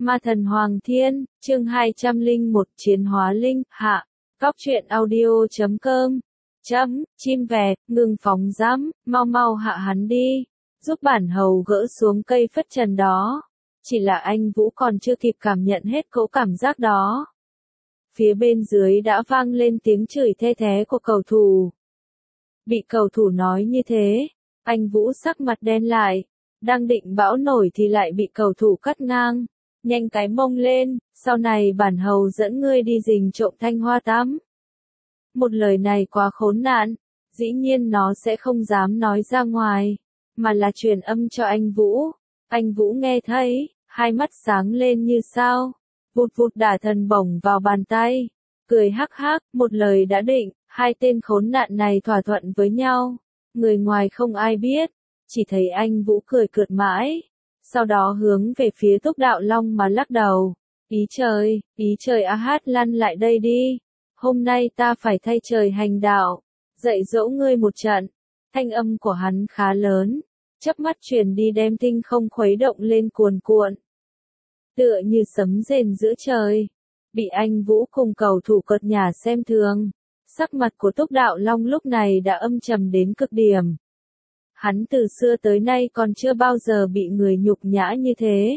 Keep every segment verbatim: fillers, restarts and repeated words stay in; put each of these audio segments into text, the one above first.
Ma thần Hoàng Thiên, chương hai trăm lẻ một Chiến hóa linh, hạ. Góc truyện audio chấm com. Chấm, chim vẹt, ngừng phóng dẫm, mau mau hạ hắn đi. Giúp bản hầu gỡ xuống cây phất trần đó. Chỉ là anh Vũ còn chưa kịp cảm nhận hết cỗ cảm giác đó. Phía bên dưới đã vang lên tiếng chửi thê thé của cầu thủ. Bị cầu thủ nói như thế, anh Vũ sắc mặt đen lại. Đang định bão nổi thì lại bị cầu thủ cắt ngang. Nhanh cái mông lên, sau này bản hầu dẫn ngươi đi rình trộm Thanh Hoa tắm. Một lời này quá khốn nạn, dĩ nhiên nó sẽ không dám nói ra ngoài, mà là truyền âm cho anh Vũ. Anh Vũ nghe thấy, hai mắt sáng lên như sao, vụt vụt đả thần bổng vào bàn tay, cười hắc hắc, một lời đã định, hai tên khốn nạn này thỏa thuận với nhau, người ngoài không ai biết, chỉ thấy anh Vũ cười cợt mãi. Sau đó hướng về phía Túc Đạo Long mà lắc đầu. Ý trời, ý trời a hát lăn lại đây đi. Hôm nay ta phải thay trời hành đạo. Dạy dỗ ngươi một trận. Thanh âm của hắn khá lớn. Chớp mắt truyền đi đem tinh không khuấy động lên cuồn cuộn. Tựa như sấm rền giữa trời. Bị anh Vũ cùng cầu thủ cợt nhả xem thường. Sắc mặt của Túc Đạo Long lúc này đã âm trầm đến cực điểm. Hắn từ xưa tới nay còn chưa bao giờ bị người nhục nhã như thế.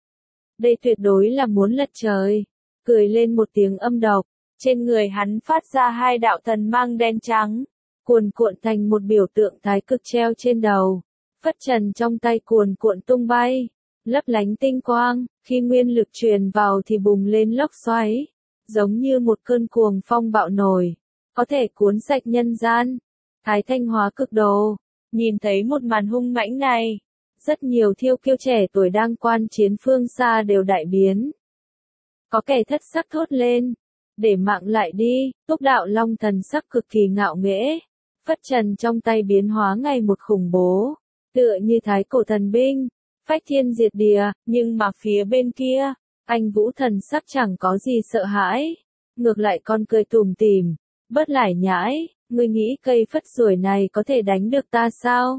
Đây tuyệt đối là muốn lật trời. Cười lên một tiếng âm độc, trên người hắn phát ra hai đạo thần mang đen trắng, cuồn cuộn thành một biểu tượng thái cực treo trên đầu. Phất trần trong tay cuồn cuộn tung bay, lấp lánh tinh quang, khi nguyên lực truyền vào thì bùng lên lốc xoáy, giống như một cơn cuồng phong bạo nổi, có thể cuốn sạch nhân gian. Thái Thanh hóa cực đồ. Nhìn thấy một màn hung mãnh này, rất nhiều thiêu kiêu trẻ tuổi đang quan chiến phương xa đều đại biến. Có kẻ thất sắc thốt lên, để mạng lại đi. Túc Đạo Long thần sắc cực kỳ ngạo nghễ, phất trần trong tay biến hóa ngày một khủng bố, tựa như thái cổ thần binh, phách thiên diệt địa, nhưng mà phía bên kia, anh Vũ thần sắc chẳng có gì sợ hãi, ngược lại con cười tủm tỉm, bớt lải nhải. Ngươi nghĩ cây phất ruồi này có thể đánh được ta sao?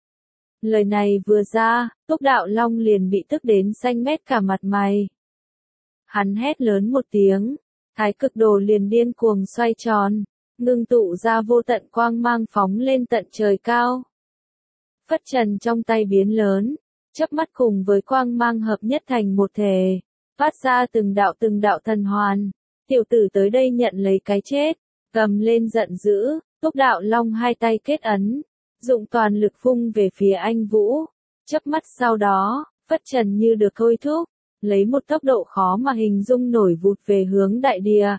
Lời này vừa ra, Túc Đạo Long liền bị tức đến xanh mét cả mặt mày. Hắn hét lớn một tiếng, thái cực đồ liền điên cuồng xoay tròn, ngưng tụ ra vô tận quang mang phóng lên tận trời cao. Phất trần trong tay biến lớn, chớp mắt cùng với quang mang hợp nhất thành một thể, phát ra từng đạo từng đạo thần hoàn. Tiểu tử tới đây nhận lấy cái chết. Cầm lên giận dữ, Túc Đạo Long hai tay kết ấn, dụng toàn lực vung về phía anh Vũ. Chớp mắt sau đó, phất trần như được thôi thúc, lấy một tốc độ khó mà hình dung nổi vụt về hướng đại địa.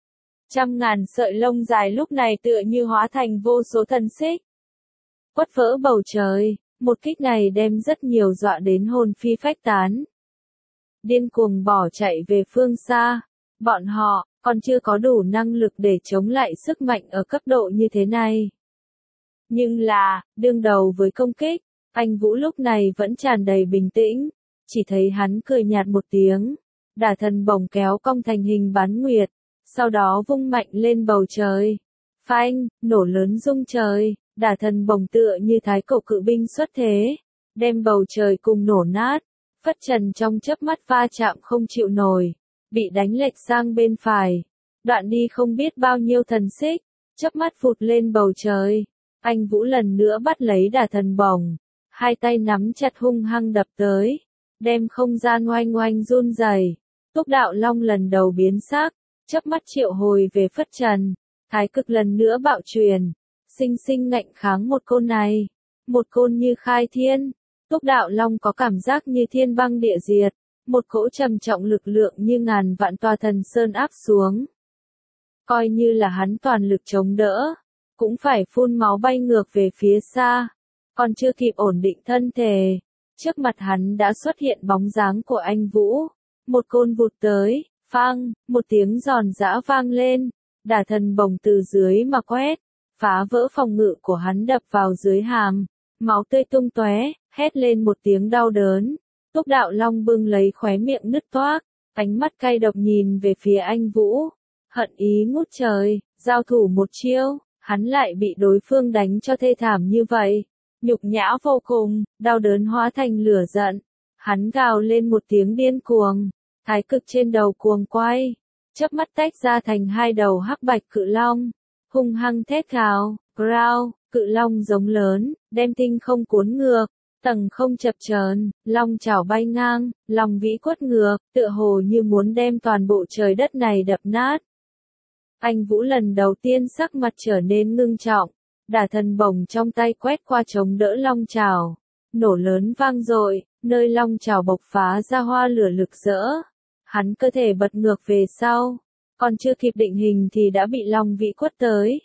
Trăm ngàn sợi lông dài lúc này tựa như hóa thành vô số thần xích. Quất vỡ bầu trời, một kích này đem rất nhiều dọa đến hồn phi phách tán. Điên cuồng bỏ chạy về phương xa, bọn họ còn chưa có đủ năng lực để chống lại sức mạnh ở cấp độ như thế này. Nhưng là, đương đầu với công kích, anh Vũ lúc này vẫn tràn đầy bình tĩnh, chỉ thấy hắn cười nhạt một tiếng, đả thần bổng kéo cong thành hình bán nguyệt, sau đó vung mạnh lên bầu trời. Phanh, nổ lớn rung trời, đả thần bổng tựa như thái cổ cự binh xuất thế, đem bầu trời cùng nổ nát, phất trần trong chớp mắt va chạm không chịu nổi. Bị đánh lệch sang bên phải, đoạn đi không biết bao nhiêu thần xích, chớp mắt vụt lên bầu trời. Anh Vũ lần nữa bắt lấy đả thần bổng, hai tay nắm chặt hung hăng đập tới, đem không gian oanh oanh run rẩy. Túc Đạo Long lần đầu biến sắc, chớp mắt triệu hồi về phất trần, thái cực lần nữa bạo truyền, sinh sinh ngạnh kháng một côn này, một côn như khai thiên. Túc Đạo Long có cảm giác như thiên băng địa diệt. Một cỗ trầm trọng lực lượng như ngàn vạn tòa thần sơn áp xuống. Coi như là hắn toàn lực chống đỡ, cũng phải phun máu bay ngược về phía xa. Còn chưa kịp ổn định thân thể, trước mặt hắn đã xuất hiện bóng dáng của anh Vũ. Một côn vụt tới, phang, một tiếng giòn giã vang lên, đả thần bổng từ dưới mà quét, phá vỡ phòng ngự của hắn đập vào dưới hàm, máu tươi tung tóe, hét lên một tiếng đau đớn. Túc Đạo Long bưng lấy khóe miệng nứt toác, ánh mắt cay độc nhìn về phía anh Vũ, hận ý ngút trời, giao thủ một chiêu, hắn lại bị đối phương đánh cho thê thảm như vậy, nhục nhã vô cùng, đau đớn hóa thành lửa giận, hắn gào lên một tiếng điên cuồng, thái cực trên đầu cuồng quay, chớp mắt tách ra thành hai đầu hắc bạch cự long, hung hăng thét gào, growl, cự long giống lớn, đem tinh không cuốn ngược, tầng không chập chờn, long chảo bay ngang, long vĩ quất ngược, tựa hồ như muốn đem toàn bộ trời đất này đập nát. Anh Vũ lần đầu tiên sắc mặt trở nên ngưng trọng, đả thần bổng trong tay quét qua chống đỡ long chảo, nổ lớn vang dội, nơi long chảo bộc phá ra hoa lửa lực rỡ. Hắn cơ thể bật ngược về sau, còn chưa kịp định hình thì đã bị long vĩ quất tới.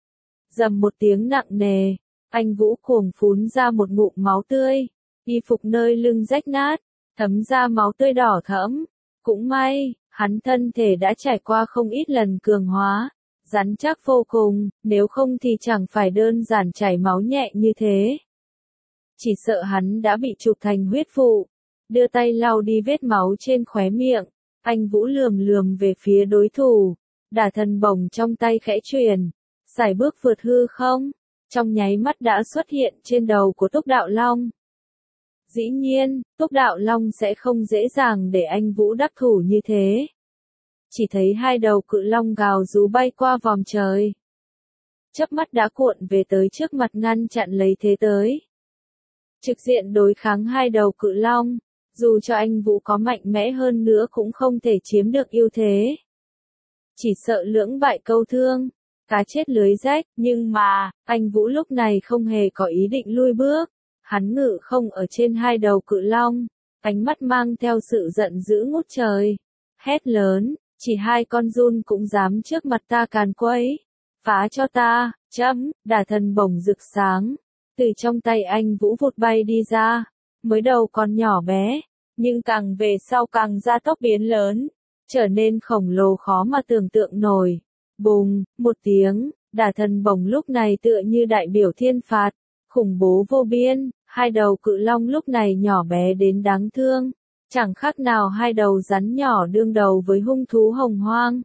Dầm một tiếng nặng nề, anh Vũ cuồng phún ra một ngụm máu tươi, y phục nơi lưng rách nát, thấm ra máu tươi đỏ thẫm. Cũng may, hắn thân thể đã trải qua không ít lần cường hóa, rắn chắc vô cùng, nếu không thì chẳng phải đơn giản chảy máu nhẹ như thế. Chỉ sợ hắn đã bị chụp thành huyết vụ, đưa tay lau đi vết máu trên khóe miệng, anh Vũ lườm lườm về phía đối thủ, đả thần bổng trong tay khẽ truyền, sải bước vượt hư không, trong nháy mắt đã xuất hiện trên đầu của Túc Đạo Long. Dĩ nhiên, Túc Đạo Long sẽ không dễ dàng để anh Vũ đắc thủ như thế. Chỉ thấy hai đầu cự long gào rú bay qua vòm trời. Chớp mắt đã cuộn về tới trước mặt ngăn chặn lấy thế tới. Trực diện đối kháng hai đầu cự long, dù cho anh Vũ có mạnh mẽ hơn nữa cũng không thể chiếm được ưu thế. Chỉ sợ lưỡng bại câu thương, cá chết lưới rách, nhưng mà, anh Vũ lúc này không hề có ý định lui bước. Hắn ngự không ở trên hai đầu cự long, ánh mắt mang theo sự giận dữ ngút trời. Hét lớn, chỉ hai con giun cũng dám trước mặt ta càn quấy. Phá cho ta, chấm, đả thần bổng rực sáng. Từ trong tay anh Vũ vụt bay đi ra. Mới đầu còn nhỏ bé, nhưng càng về sau càng gia tốc biến lớn. Trở nên khổng lồ khó mà tưởng tượng nổi. Bùng, một tiếng, đả thần bổng lúc này tựa như đại biểu thiên phạt. Khủng bố vô biên, hai đầu cự long lúc này nhỏ bé đến đáng thương. Chẳng khác nào hai đầu rắn nhỏ đương đầu với hung thú hồng hoang.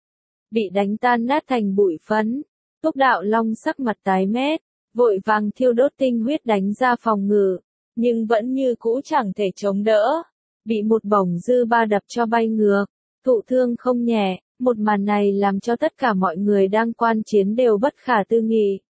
Bị đánh tan nát thành bụi phấn, Túc Đạo Long sắc mặt tái mét, vội vàng thiêu đốt tinh huyết đánh ra phòng ngự, nhưng vẫn như cũ chẳng thể chống đỡ. Bị một bổng dư ba đập cho bay ngược, thụ thương không nhẹ, một màn này làm cho tất cả mọi người đang quan chiến đều bất khả tư nghị.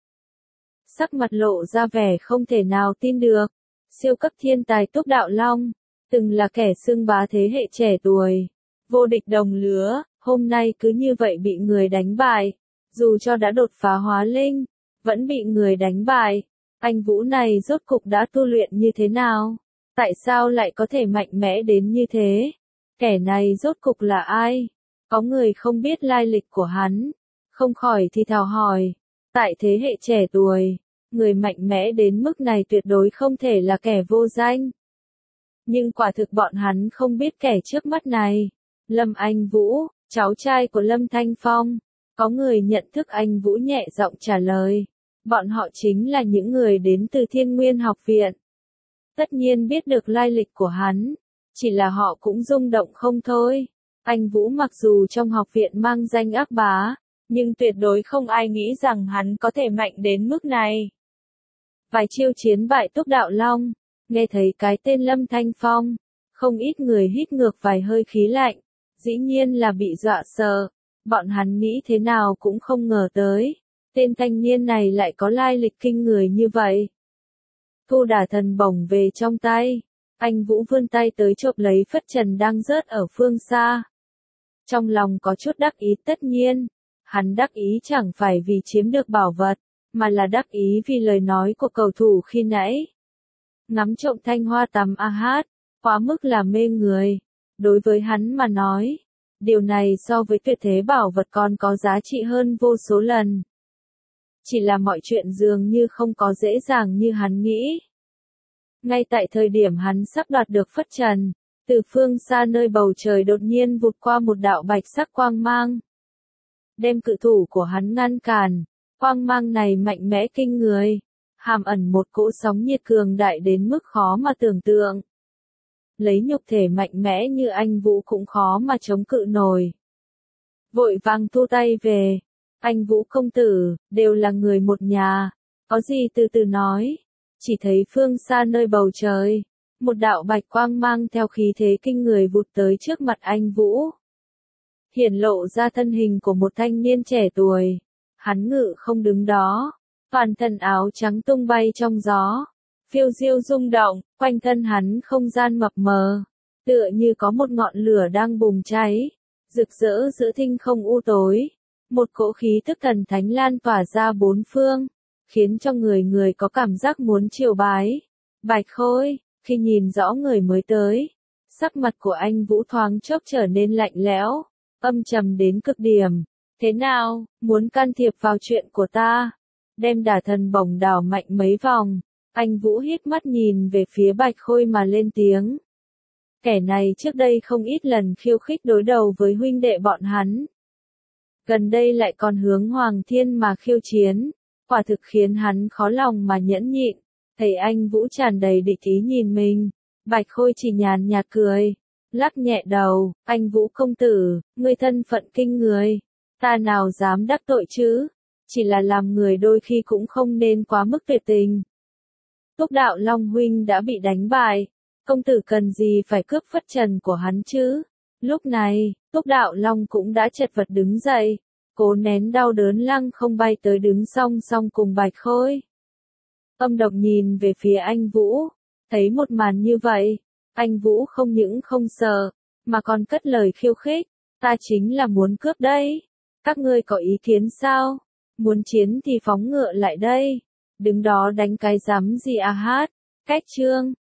Sắc mặt lộ ra vẻ không thể nào tin được. Siêu cấp thiên tài Túc Đạo Long, từng là kẻ xưng bá thế hệ trẻ tuổi, vô địch đồng lứa, hôm nay cứ như vậy bị người đánh bại. Dù cho đã đột phá hóa linh, vẫn bị người đánh bại. Anh Vũ này rốt cục đã tu luyện như thế nào? Tại sao lại có thể mạnh mẽ đến như thế? Kẻ này rốt cục là ai? Có người không biết lai lịch của hắn, không khỏi thì thào hỏi. Tại thế hệ trẻ tuổi, người mạnh mẽ đến mức này tuyệt đối không thể là kẻ vô danh. Nhưng quả thực bọn hắn không biết kẻ trước mắt này. Lâm Anh Vũ, cháu trai của Lâm Thanh Phong. Có người nhận thức anh Vũ nhẹ giọng trả lời. Bọn họ chính là những người đến từ Thiên Nguyên học viện. Tất nhiên biết được lai lịch của hắn. Chỉ là họ cũng rung động không thôi. Anh Vũ mặc dù trong học viện mang danh ác bá, nhưng tuyệt đối không ai nghĩ rằng hắn có thể mạnh đến mức này. Vài chiêu chiến bại Túc Đạo Long, nghe thấy cái tên Lâm Thanh Phong, không ít người hít ngược vài hơi khí lạnh, dĩ nhiên là bị dọa sợ, bọn hắn nghĩ thế nào cũng không ngờ tới, tên thanh niên này lại có lai lịch kinh người như vậy. Thu đả thần bổng về trong tay, anh Vũ vươn tay tới chộp lấy phất trần đang rớt ở phương xa. Trong lòng có chút đắc ý tất nhiên, hắn đắc ý chẳng phải vì chiếm được bảo vật, mà là đắc ý vì lời nói của cầu thủ khi nãy. Ngắm trộm thanh hoa tắm a hát, quá mức là mê người. Đối với hắn mà nói, điều này so với tuyệt thế bảo vật còn có giá trị hơn vô số lần. Chỉ là mọi chuyện dường như không có dễ dàng như hắn nghĩ. Ngay tại thời điểm hắn sắp đoạt được phất trần, từ phương xa nơi bầu trời đột nhiên vụt qua một đạo bạch sắc quang mang. Đem cự thủ của hắn ngăn cản, quang mang này mạnh mẽ kinh người, hàm ẩn một cỗ sóng nhiệt cường đại đến mức khó mà tưởng tượng. Lấy nhục thể mạnh mẽ như anh Vũ cũng khó mà chống cự nổi. Vội vàng thu tay về, anh Vũ công tử, đều là người một nhà, có gì từ từ nói, chỉ thấy phương xa nơi bầu trời, một đạo bạch quang mang theo khí thế kinh người vụt tới trước mặt anh Vũ. Hiển lộ ra thân hình của một thanh niên trẻ tuổi. Hắn ngự không đứng đó, toàn thân áo trắng tung bay trong gió, phiêu diêu rung động, quanh thân hắn không gian mập mờ, tựa như có một ngọn lửa đang bùng cháy, rực rỡ giữa thinh không u tối. Một cỗ khí tức thần thánh lan tỏa ra bốn phương, khiến cho người người có cảm giác muốn triều bái. Bạch Khôi, khi nhìn rõ người mới tới, sắc mặt của anh Vũ thoáng chốc trở nên lạnh lẽo, âm trầm đến cực điểm. Thế nào, muốn can thiệp vào chuyện của ta? Đem đả thần bổng đảo mạnh mấy vòng, anh Vũ hít mắt nhìn về phía Bạch Khôi mà lên tiếng. Kẻ này trước đây không ít lần khiêu khích đối đầu với huynh đệ bọn hắn. Gần đây lại còn hướng Hoàng Thiên mà khiêu chiến, quả thực khiến hắn khó lòng mà nhẫn nhịn. Thấy anh Vũ tràn đầy địch ý nhìn mình, Bạch Khôi chỉ nhàn nhạt cười, lắc nhẹ đầu, anh Vũ công tử, ngươi thân phận kinh người, ta nào dám đắc tội chứ, chỉ là làm người đôi khi cũng không nên quá mức tuyệt tình. Túc Đạo Long huynh đã bị đánh bại, công tử cần gì phải cướp phất trần của hắn chứ? Lúc này, Túc Đạo Long cũng đã chật vật đứng dậy, cố nén đau đớn lăng không bay tới đứng song song cùng Bạch Khôi. Âm Độc nhìn về phía anh Vũ, thấy một màn như vậy, anh Vũ không những không sợ, mà còn cất lời khiêu khích, ta chính là muốn cướp đây, các ngươi có ý kiến sao? Muốn chiến thì phóng ngựa lại đây, đứng đó đánh cái rắm gì à hát, cách chương.